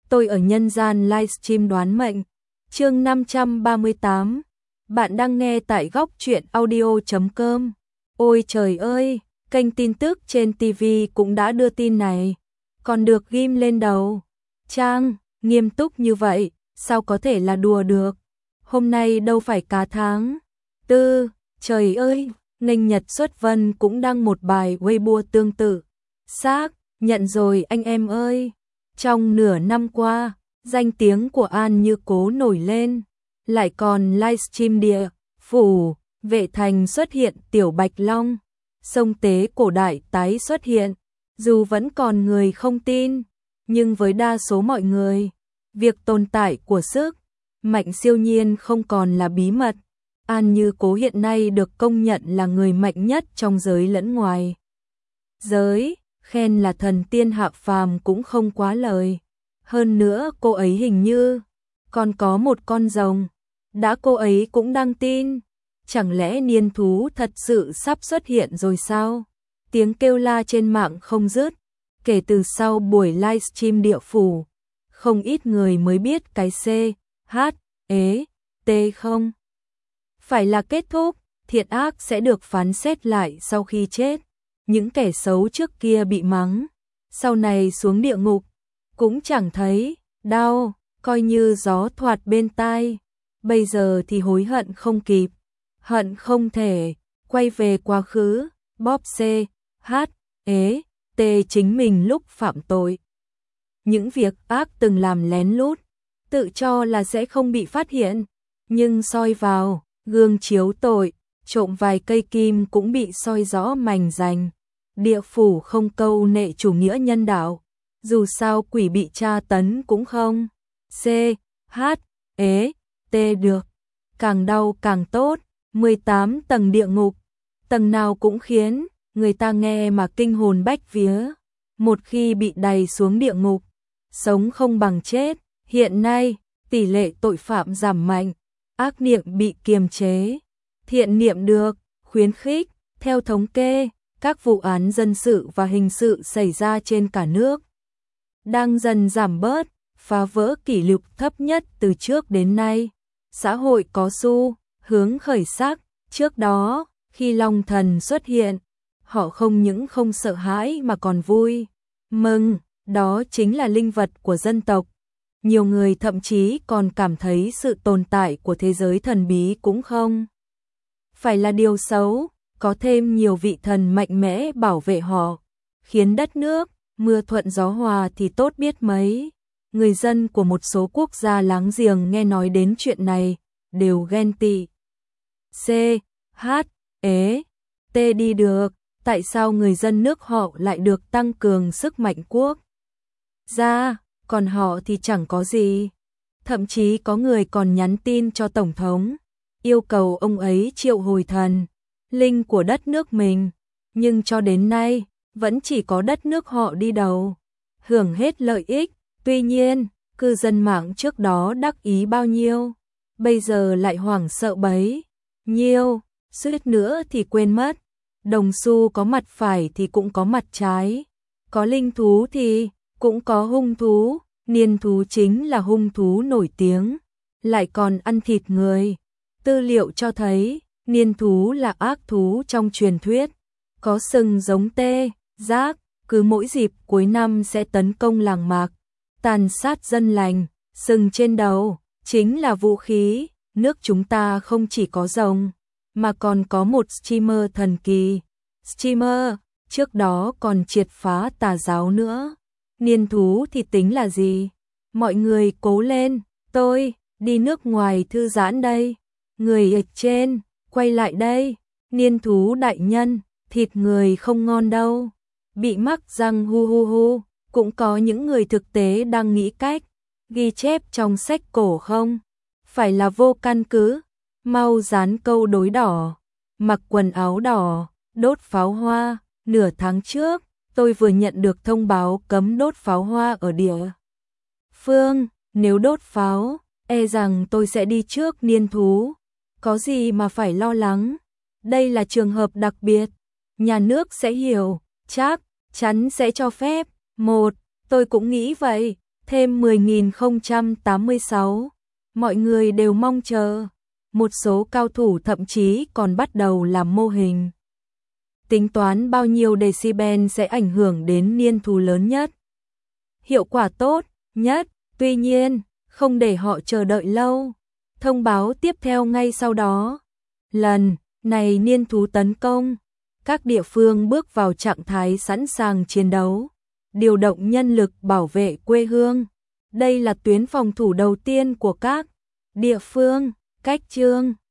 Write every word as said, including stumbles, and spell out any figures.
tôi ở nhân gian livestream đoán mệnh. Chương năm trăm ba mươi tám. Bạn đang nghe tại góc truyện audio chấm com. Ôi trời ơi, kênh tin tức trên ti vi cũng đã đưa tin này, còn được ghim lên đầu trang, nghiêm túc như vậy, sao có thể là đùa được. Hôm nay đâu phải cá tháng tư, trời ơi, nghênh nhật xuất vân cũng đăng một bài Weibo tương tự. Xác, nhận rồi anh em ơi. Trong nửa năm qua, danh tiếng của An Như Cố nổi lên, lại còn livestream địa phủ Vệ Thành xuất hiện Tiểu Bạch Long, sông Tế cổ đại tái xuất hiện. Dù vẫn còn người không tin, nhưng với đa số mọi người, việc tồn tại của sức mạnh siêu nhiên không còn là bí mật. An Như Cố hiện nay được công nhận là người mạnh nhất trong giới lẫn ngoài giới, khen là thần tiên hạ phàm cũng không quá lời. Hơn nữa cô ấy hình như còn có một con rồng, đã cô ấy cũng đăng tin. Chẳng lẽ niên thú thật sự sắp xuất hiện rồi sao? Tiếng kêu la trên mạng không dứt. Kể từ sau buổi livestream địa phủ, không ít người mới biết cái C, H, E, T không phải là kết thúc, thiện ác sẽ được phán xét lại sau khi chết. Những kẻ xấu trước kia bị mắng, sau này xuống địa ngục cũng chẳng thấy đau, coi như gió thoạt bên tai. Bây giờ thì hối hận không kịp, hận không thể quay về quá khứ, bóp C, H, E, T chính mình lúc phạm tội. Những việc ác từng làm lén lút, tự cho là sẽ không bị phát hiện, nhưng soi vào gương chiếu tội, trộm vài cây kim cũng bị soi rõ mành rành. Địa phủ không câu nệ chủ nghĩa nhân đạo, dù sao quỷ bị tra tấn cũng không C, H, E, T được. Càng đau càng tốt. Mười tám tầng địa ngục, tầng nào cũng khiến người ta nghe mà kinh hồn bách vía. Một khi bị đày xuống địa ngục, sống không bằng chết. Hiện nay, tỷ lệ tội phạm giảm mạnh, ác niệm bị kiềm chế, thiện niệm được khuyến khích. Theo thống kê, các vụ án dân sự và hình sự xảy ra trên cả nước đang dần giảm bớt, phá vỡ kỷ lục thấp nhất từ trước đến nay. Xã hội có xu hướng khởi sắc. Trước đó, khi Long Thần xuất hiện, họ không những không sợ hãi mà còn vui mừng, đó chính là linh vật của dân tộc. Nhiều người thậm chí còn cảm thấy sự tồn tại của thế giới thần bí cũng không phải là điều xấu, có thêm nhiều vị thần mạnh mẽ bảo vệ họ, khiến đất nước mưa thuận gió hòa thì tốt biết mấy. Người dân của một số quốc gia láng giềng nghe nói đến chuyện này đều ghen tị. C, H, E, T đi được, tại sao người dân nước họ lại được tăng cường sức mạnh quốc gia, còn họ thì chẳng có gì. Thậm chí có người còn nhắn tin cho Tổng thống, yêu cầu ông ấy triệu hồi thần linh của đất nước mình, nhưng cho đến nay, vẫn chỉ có đất nước họ đi đầu, hưởng hết lợi ích. Tuy nhiên, cư dân mạng trước đó đắc ý bao nhiêu, bây giờ lại hoảng sợ bấy nhiêu, suýt nữa thì quên mất. Đồng xu có mặt phải thì cũng có mặt trái, có linh thú thì cũng có hung thú, niên thú chính là hung thú nổi tiếng, lại còn ăn thịt người. Tư liệu cho thấy, niên thú là ác thú trong truyền thuyết, có sừng giống tê giác, cứ mỗi dịp cuối năm sẽ tấn công làng mạc, tàn sát dân lành, sừng trên đầu chính là vũ khí. Nước chúng ta không chỉ có rồng, mà còn có một streamer thần kỳ. Streamer, trước đó còn triệt phá tà giáo nữa. Niên thú thì tính là gì? Mọi người cố lên, tôi đi nước ngoài thư giãn đây. Người ở trên, quay lại đây. Niên thú đại nhân, thịt người không ngon đâu. Bị mắc răng hu hu hu, cũng có những người thực tế đang nghĩ cách ghi chép trong sách cổ không phải là vô căn cứ. Mau dán câu đối đỏ, mặc quần áo đỏ, đốt pháo hoa. Nửa tháng trước, tôi vừa nhận được thông báo cấm đốt pháo hoa ở địa phương. Nếu đốt pháo, e rằng tôi sẽ đi trước niên thú. Có gì mà phải lo lắng. Đây là trường hợp đặc biệt. Nhà nước sẽ hiểu, chắc chắn sẽ cho phép. Một, tôi cũng nghĩ vậy. thêm mười nghìn không trăm tám mươi sáu. Mọi người đều mong chờ. Một số cao thủ thậm chí còn bắt đầu làm mô hình. Tính toán bao nhiêu decibel sẽ ảnh hưởng đến niên thú lớn nhất. Hiệu quả tốt nhất, tuy nhiên, không để họ chờ đợi lâu. Thông báo tiếp theo ngay sau đó. Lần này niên thú tấn công. Các địa phương bước vào trạng thái sẵn sàng chiến đấu. Điều động nhân lực bảo vệ quê hương. Đây là tuyến phòng thủ đầu tiên của các địa phương. Cách chương